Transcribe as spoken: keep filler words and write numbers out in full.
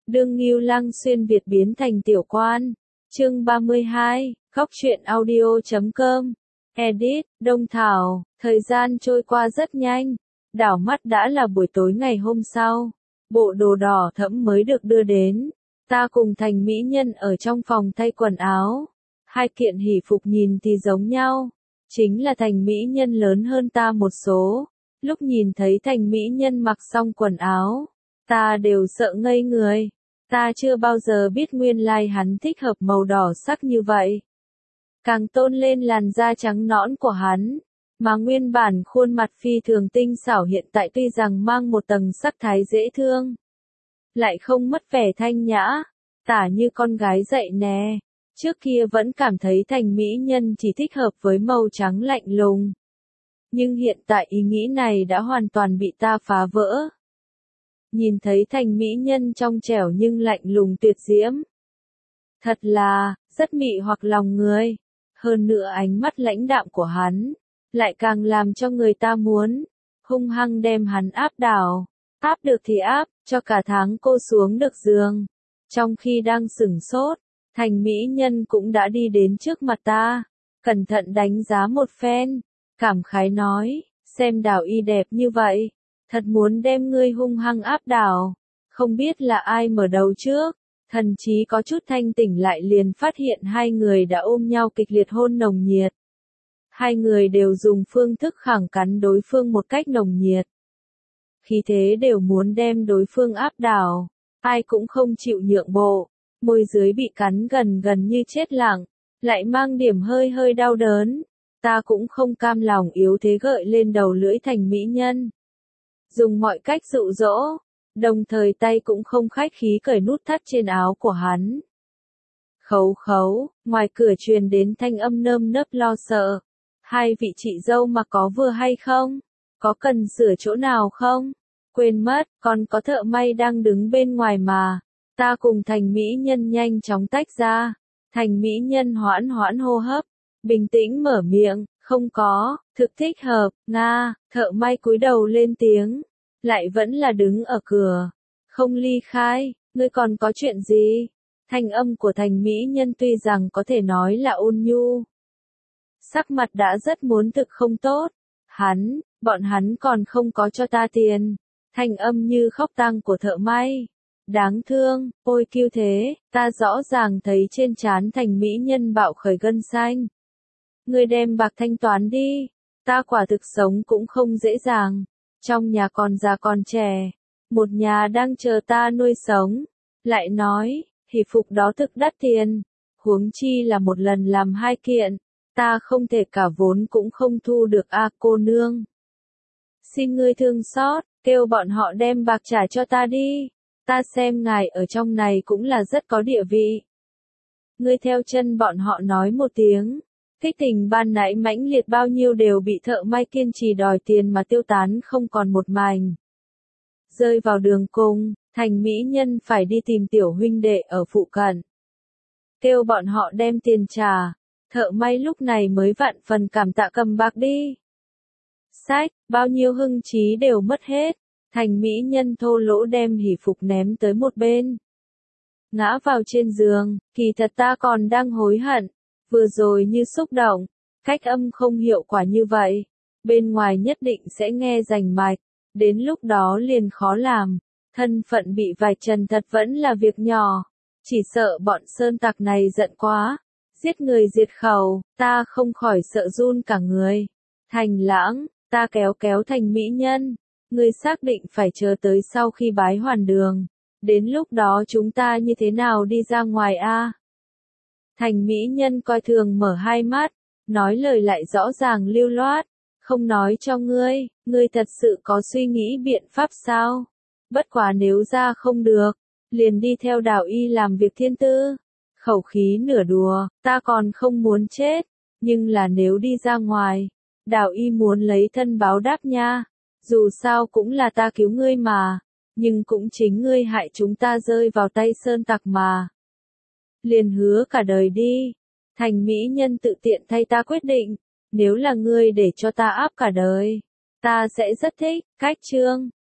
Đương Ngưu Lăng xuyên Việt biến thành tiểu quan. Chương ba mươi hai, Góc truyện audio chấm com. Edit, Đông Thảo, thời gian trôi qua rất nhanh. Đảo mắt đã là buổi tối ngày hôm sau. Bộ đồ đỏ thẫm mới được đưa đến. Ta cùng Thành mỹ nhân ở trong phòng thay quần áo. Hai kiện hỷ phục nhìn thì giống nhau. Chính là Thành mỹ nhân lớn hơn ta một số. Lúc nhìn thấy Thành mỹ nhân mặc xong quần áo, ta đều sợ ngây người. Ta chưa bao giờ biết nguyên lai hắn thích hợp màu đỏ sắc như vậy. Càng tôn lên làn da trắng nõn của hắn, mà nguyên bản khuôn mặt phi thường tinh xảo hiện tại tuy rằng mang một tầng sắc thái dễ thương, lại không mất vẻ thanh nhã, tả như con gái dậy nè. Trước kia vẫn cảm thấy Thành mỹ nhân chỉ thích hợp với màu trắng lạnh lùng. Nhưng hiện tại ý nghĩ này đã hoàn toàn bị ta phá vỡ. Nhìn thấy Thành mỹ nhân trong trẻo nhưng lạnh lùng tuyệt diễm. Thật là, rất mị hoặc lòng người. Hơn nữa ánh mắt lãnh đạm của hắn, lại càng làm cho người ta muốn hung hăng đem hắn áp đảo. Áp được thì áp, cho cả tháng cô xuống được giường. Trong khi đang sửng sốt, Thành mỹ nhân cũng đã đi đến trước mặt ta, cẩn thận đánh giá một phen, cảm khái nói, xem Đào y đẹp như vậy, thật muốn đem ngươi hung hăng áp đảo. Không biết là ai mở đầu trước, thần chí có chút thanh tỉnh lại liền phát hiện hai người đã ôm nhau kịch liệt hôn nồng nhiệt. Hai người đều dùng phương thức khẳng cắn đối phương một cách nồng nhiệt. Khí thế đều muốn đem đối phương áp đảo, ai cũng không chịu nhượng bộ, môi dưới bị cắn gần gần như chết lặng, lại mang điểm hơi hơi đau đớn. Ta cũng không cam lòng yếu thế gợi lên đầu lưỡi Thành mỹ nhân. Dùng mọi cách dụ dỗ, đồng thời tay cũng không khách khí cởi nút thắt trên áo của hắn. Khấu khấu, ngoài cửa truyền đến thanh âm nơm nớp lo sợ. Hai vị chị dâu mà có vừa hay không? Có cần sửa chỗ nào không? Quên mất, còn có thợ may đang đứng bên ngoài mà. Ta cùng Thành mỹ nhân nhanh chóng tách ra. Thành mỹ nhân hoãn hoãn hô hấp, bình tĩnh mở miệng, không có, thực thích hợp, nga. Thợ may cúi đầu lên tiếng, lại vẫn là đứng ở cửa, không ly khai. Ngươi còn có chuyện gì? Thanh âm của Thành mỹ nhân tuy rằng có thể nói là ôn nhu, sắc mặt đã rất muốn thực không tốt. Hắn, bọn hắn còn không có cho ta tiền. Thanh âm như khóc tang của thợ may. Đáng thương, ôi kiêu thế, ta rõ ràng thấy trên trán Thành mỹ nhân bạo khởi gân xanh. Ngươi đem bạc thanh toán đi, ta quả thực sống cũng không dễ dàng. Trong nhà còn già còn trẻ, một nhà đang chờ ta nuôi sống. Lại nói, hỷ phục đó thực đắt tiền, huống chi là một lần làm hai kiện, ta không thể cả vốn cũng không thu được a cô nương. Xin ngươi thương xót, kêu bọn họ đem bạc trả cho ta đi. Ta xem ngài ở trong này cũng là rất có địa vị. Ngươi theo chân bọn họ nói một tiếng. Kích tình ban nãy mãnh liệt bao nhiêu đều bị thợ may kiên trì đòi tiền mà tiêu tán không còn một mảnh. Rơi vào đường cùng, Thành mỹ nhân phải đi tìm tiểu huynh đệ ở phụ cận. Kêu bọn họ đem tiền trả. Thợ may lúc này mới vạn phần cảm tạ cầm bạc đi. Sách, bao nhiêu hưng trí đều mất hết. Thành mỹ nhân thô lỗ đem hỷ phục ném tới một bên. Ngã vào trên giường, kỳ thật ta còn đang hối hận. Vừa rồi như xúc động, cách âm không hiệu quả như vậy. Bên ngoài nhất định sẽ nghe rành mạch, đến lúc đó liền khó làm. Thân phận bị vạch trần thật vẫn là việc nhỏ. Chỉ sợ bọn sơn tặc này giận quá. Giết người diệt khẩu, ta không khỏi sợ run cả người. Thành lãng, ta kéo kéo Thành mỹ nhân. Ngươi xác định phải chờ tới sau khi bái hoàn đường. Đến lúc đó chúng ta như thế nào đi ra ngoài a? Thành mỹ nhân coi thường mở hai mắt, nói lời lại rõ ràng lưu loát. Không nói cho ngươi, ngươi thật sự có suy nghĩ biện pháp sao? Bất quá nếu ra không được, liền đi theo Đào y làm việc thiên tư. Khẩu khí nửa đùa, ta còn không muốn chết. Nhưng là nếu đi ra ngoài, Đào y muốn lấy thân báo đáp nha. Dù sao cũng là ta cứu ngươi mà, nhưng cũng chính ngươi hại chúng ta rơi vào tay sơn tặc mà. Liền hứa cả đời đi. Thành mỹ nhân tự tiện thay ta quyết định, nếu là ngươi để cho ta áp cả đời, ta sẽ rất thích. Cách chương